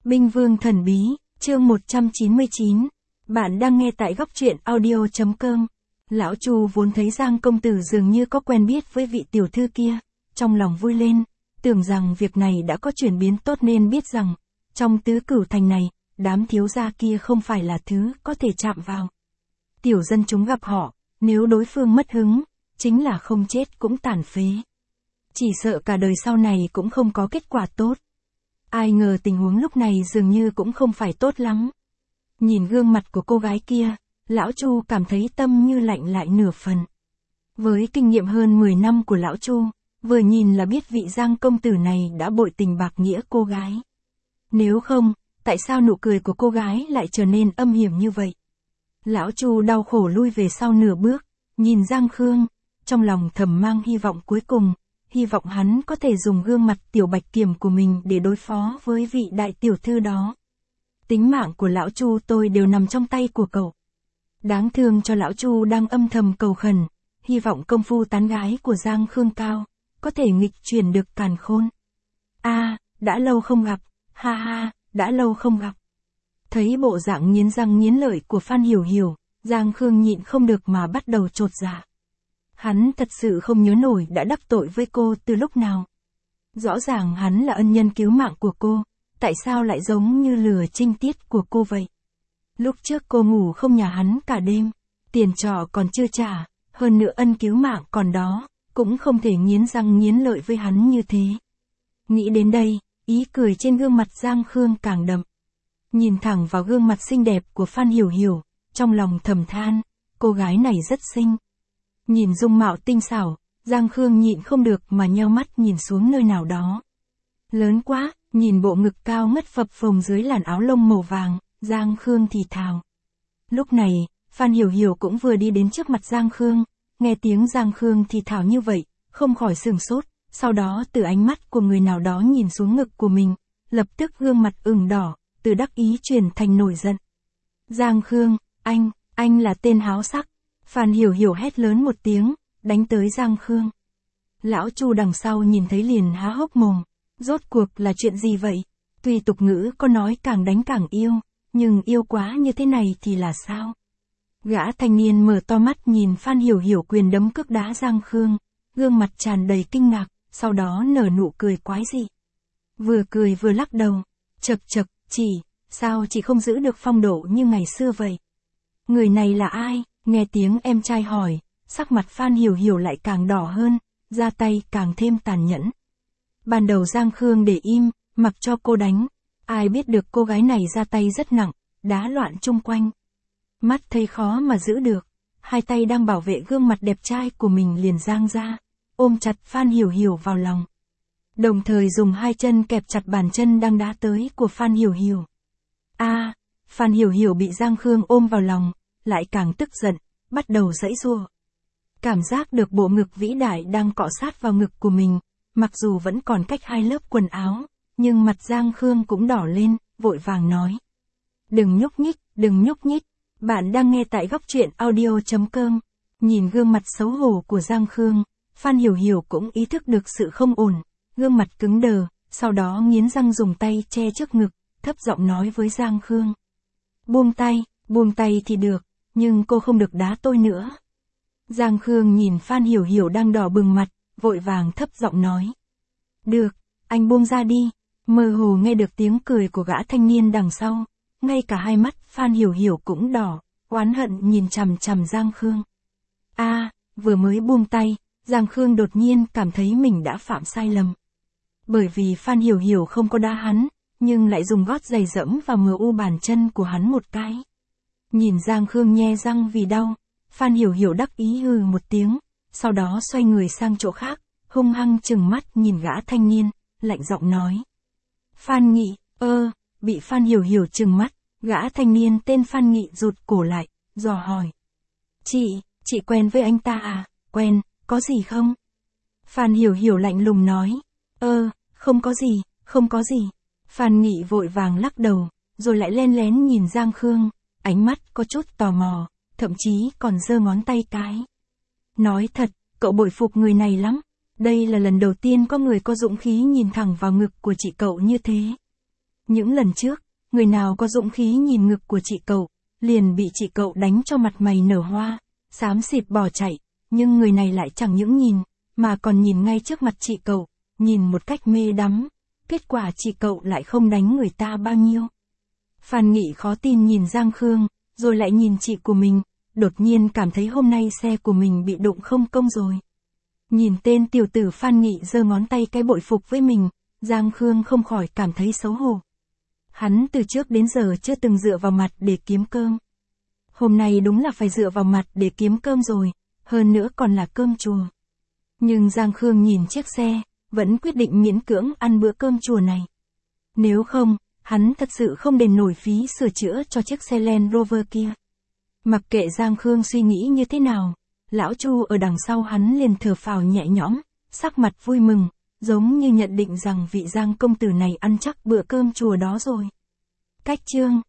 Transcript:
Binh Vương Thần Bí, chương 199. Bạn đang nghe tại góc truyện audio.com. Lão Chu vốn thấy Giang công tử dường như có quen biết với vị tiểu thư kia, trong lòng vui lên, tưởng rằng việc này đã có chuyển biến tốt nên biết rằng, trong tứ cửu thành này, đám thiếu gia kia không phải là thứ có thể chạm vào. Tiểu dân chúng gặp họ, nếu đối phương mất hứng, chính là không chết cũng tàn phế. Chỉ sợ cả đời sau này cũng không có kết quả tốt. Ai ngờ tình huống lúc này dường như cũng không phải tốt lắm. Nhìn gương mặt của cô gái kia, Lão Chu cảm thấy tâm như lạnh lại nửa phần. Với kinh nghiệm hơn 10 năm của Lão Chu, vừa nhìn là biết vị Giang công tử này đã bội tình bạc nghĩa cô gái. Nếu không, tại sao nụ cười của cô gái lại trở nên âm hiểm như vậy? Lão Chu đau khổ lui về sau nửa bước, nhìn Giang Khương, trong lòng thầm mang hy vọng cuối cùng, hy vọng hắn có thể dùng gương mặt tiểu bạch kiểm của mình để đối phó với vị đại tiểu thư đó. Tính mạng của Lão Chu tôi đều nằm trong tay của cậu. Đáng thương cho Lão Chu đang âm thầm cầu khẩn, hy vọng công phu tán gái của Giang Khương cao, có thể nghịch chuyển được càn khôn. Đã lâu không gặp, ha ha, đã lâu không gặp. Thấy bộ dạng nghiến răng nghiến lợi của Phan Hiểu Hiểu, Giang Khương nhịn không được mà bắt đầu chột dạ. Hắn thật sự không nhớ nổi đã đắc tội với cô từ lúc nào. Rõ ràng hắn là ân nhân cứu mạng của cô, tại sao lại giống như lừa trinh tiết của cô vậy? Lúc trước cô ngủ không nhà hắn cả đêm, tiền trọ còn chưa trả, hơn nữa ân cứu mạng còn đó, cũng không thể nghiến răng nghiến lợi với hắn như thế. Nghĩ đến đây, ý cười trên gương mặt Giang Khương càng đậm. Nhìn thẳng vào gương mặt xinh đẹp của Phan Hiểu Hiểu, trong lòng thầm than, cô gái này rất xinh. Nhìn dung mạo tinh xảo, Giang Khương nhịn không được mà nheo mắt nhìn xuống nơi nào đó. Lớn quá, nhìn bộ ngực cao ngất phập phồng dưới làn áo lông màu vàng, Giang Khương thì thào. Lúc này, Phan Hiểu Hiểu cũng vừa đi đến trước mặt Giang Khương, nghe tiếng Giang Khương thì thào như vậy, không khỏi sửng sốt, sau đó từ ánh mắt của người nào đó nhìn xuống ngực của mình, lập tức gương mặt ửng đỏ, từ đắc ý chuyển thành nổi giận. Giang Khương, anh là tên háo sắc. Phan Hiểu Hiểu hét lớn một tiếng, đánh tới Giang Khương. Lão Chu đằng sau nhìn thấy liền há hốc mồm, rốt cuộc là chuyện gì vậy? Tuy tục ngữ có nói càng đánh càng yêu, nhưng yêu quá như thế này thì là sao? Gã thanh niên mở to mắt nhìn Phan Hiểu Hiểu quyền đấm cước đá Giang Khương, gương mặt tràn đầy kinh ngạc, sau đó nở nụ cười quái dị. Vừa cười vừa lắc đầu, chậc, sao chị không giữ được phong độ như ngày xưa vậy? Người này là ai? Nghe tiếng em trai hỏi, sắc mặt Phan Hiểu Hiểu lại càng đỏ hơn, ra tay càng thêm tàn nhẫn. Ban đầu Giang Khương để im, mặc cho cô đánh, ai biết được cô gái này ra tay rất nặng, đá loạn chung quanh. Mắt thấy khó mà giữ được, hai tay đang bảo vệ gương mặt đẹp trai của mình liền giang ra, ôm chặt Phan Hiểu Hiểu vào lòng. Đồng thời dùng hai chân kẹp chặt bàn chân đang đá tới của Phan Hiểu Hiểu. Phan Hiểu Hiểu bị Giang Khương ôm vào lòng, lại càng tức giận, bắt đầu giãy giụa. Cảm giác được bộ ngực vĩ đại đang cọ sát vào ngực của mình, mặc dù vẫn còn cách hai lớp quần áo, nhưng mặt Giang Khương cũng đỏ lên, vội vàng nói. Đừng nhúc nhích, bạn đang nghe tại góc truyện audio.com. Nhìn gương mặt xấu hổ của Giang Khương, Phan Hiểu Hiểu cũng ý thức được sự không ổn, gương mặt cứng đờ, sau đó nghiến răng dùng tay che trước ngực, thấp giọng nói với Giang Khương. Buông tay thì được, nhưng cô không được đá tôi nữa. Giang Khương nhìn Phan Hiểu Hiểu đang đỏ bừng mặt, vội vàng thấp giọng nói. Được, anh buông ra đi. Mơ hồ nghe được tiếng cười của gã thanh niên đằng sau, ngay cả hai mắt Phan Hiểu Hiểu cũng đỏ, oán hận nhìn chằm chằm Giang Khương. Vừa mới buông tay, Giang Khương đột nhiên cảm thấy mình đã phạm sai lầm. Bởi vì Phan Hiểu Hiểu không có đá hắn, nhưng lại dùng gót giày dẫm vào MU bàn chân của hắn một cái. Nhìn Giang Khương nhe răng vì đau, Phan Hiểu Hiểu đắc ý hừ một tiếng, sau đó xoay người sang chỗ khác, hung hăng trừng mắt nhìn gã thanh niên, lạnh giọng nói. Phan Nghị, bị Phan Hiểu Hiểu trừng mắt, gã thanh niên tên Phan Nghị rụt cổ lại, dò hỏi. Chị quen với anh ta à? Quen, có gì không? Phan Hiểu Hiểu lạnh lùng nói. Không có gì. Phan Nghị vội vàng lắc đầu, rồi lại len lén nhìn Giang Khương, ánh mắt có chút tò mò, thậm chí còn giơ ngón tay cái. Nói thật, cậu bội phục người này lắm, đây là lần đầu tiên có người có dũng khí nhìn thẳng vào ngực của chị cậu như thế. Những lần trước, người nào có dũng khí nhìn ngực của chị cậu, liền bị chị cậu đánh cho mặt mày nở hoa, xám xịt bỏ chạy, nhưng người này lại chẳng những nhìn, mà còn nhìn ngay trước mặt chị cậu, nhìn một cách mê đắm, kết quả chị cậu lại không đánh người ta bao nhiêu. Phan Nghị khó tin nhìn Giang Khương, rồi lại nhìn chị của mình, đột nhiên cảm thấy hôm nay xe của mình bị đụng không công rồi. Nhìn tên tiểu tử Phan Nghị giơ ngón tay cái bội phục với mình, Giang Khương không khỏi cảm thấy xấu hổ. Hắn từ trước đến giờ chưa từng dựa vào mặt để kiếm cơm. Hôm nay đúng là phải dựa vào mặt để kiếm cơm rồi, hơn nữa còn là cơm chùa. Nhưng Giang Khương nhìn chiếc xe, vẫn quyết định miễn cưỡng ăn bữa cơm chùa này. Nếu không, hắn thật sự không đền nổi phí sửa chữa cho chiếc xe Land Rover kia. Mặc kệ Giang Khương suy nghĩ như thế nào, lão Chu ở đằng sau hắn liền thở phào nhẹ nhõm, sắc mặt vui mừng, giống như nhận định rằng vị Giang công tử này ăn chắc bữa cơm chùa đó rồi. Cách chương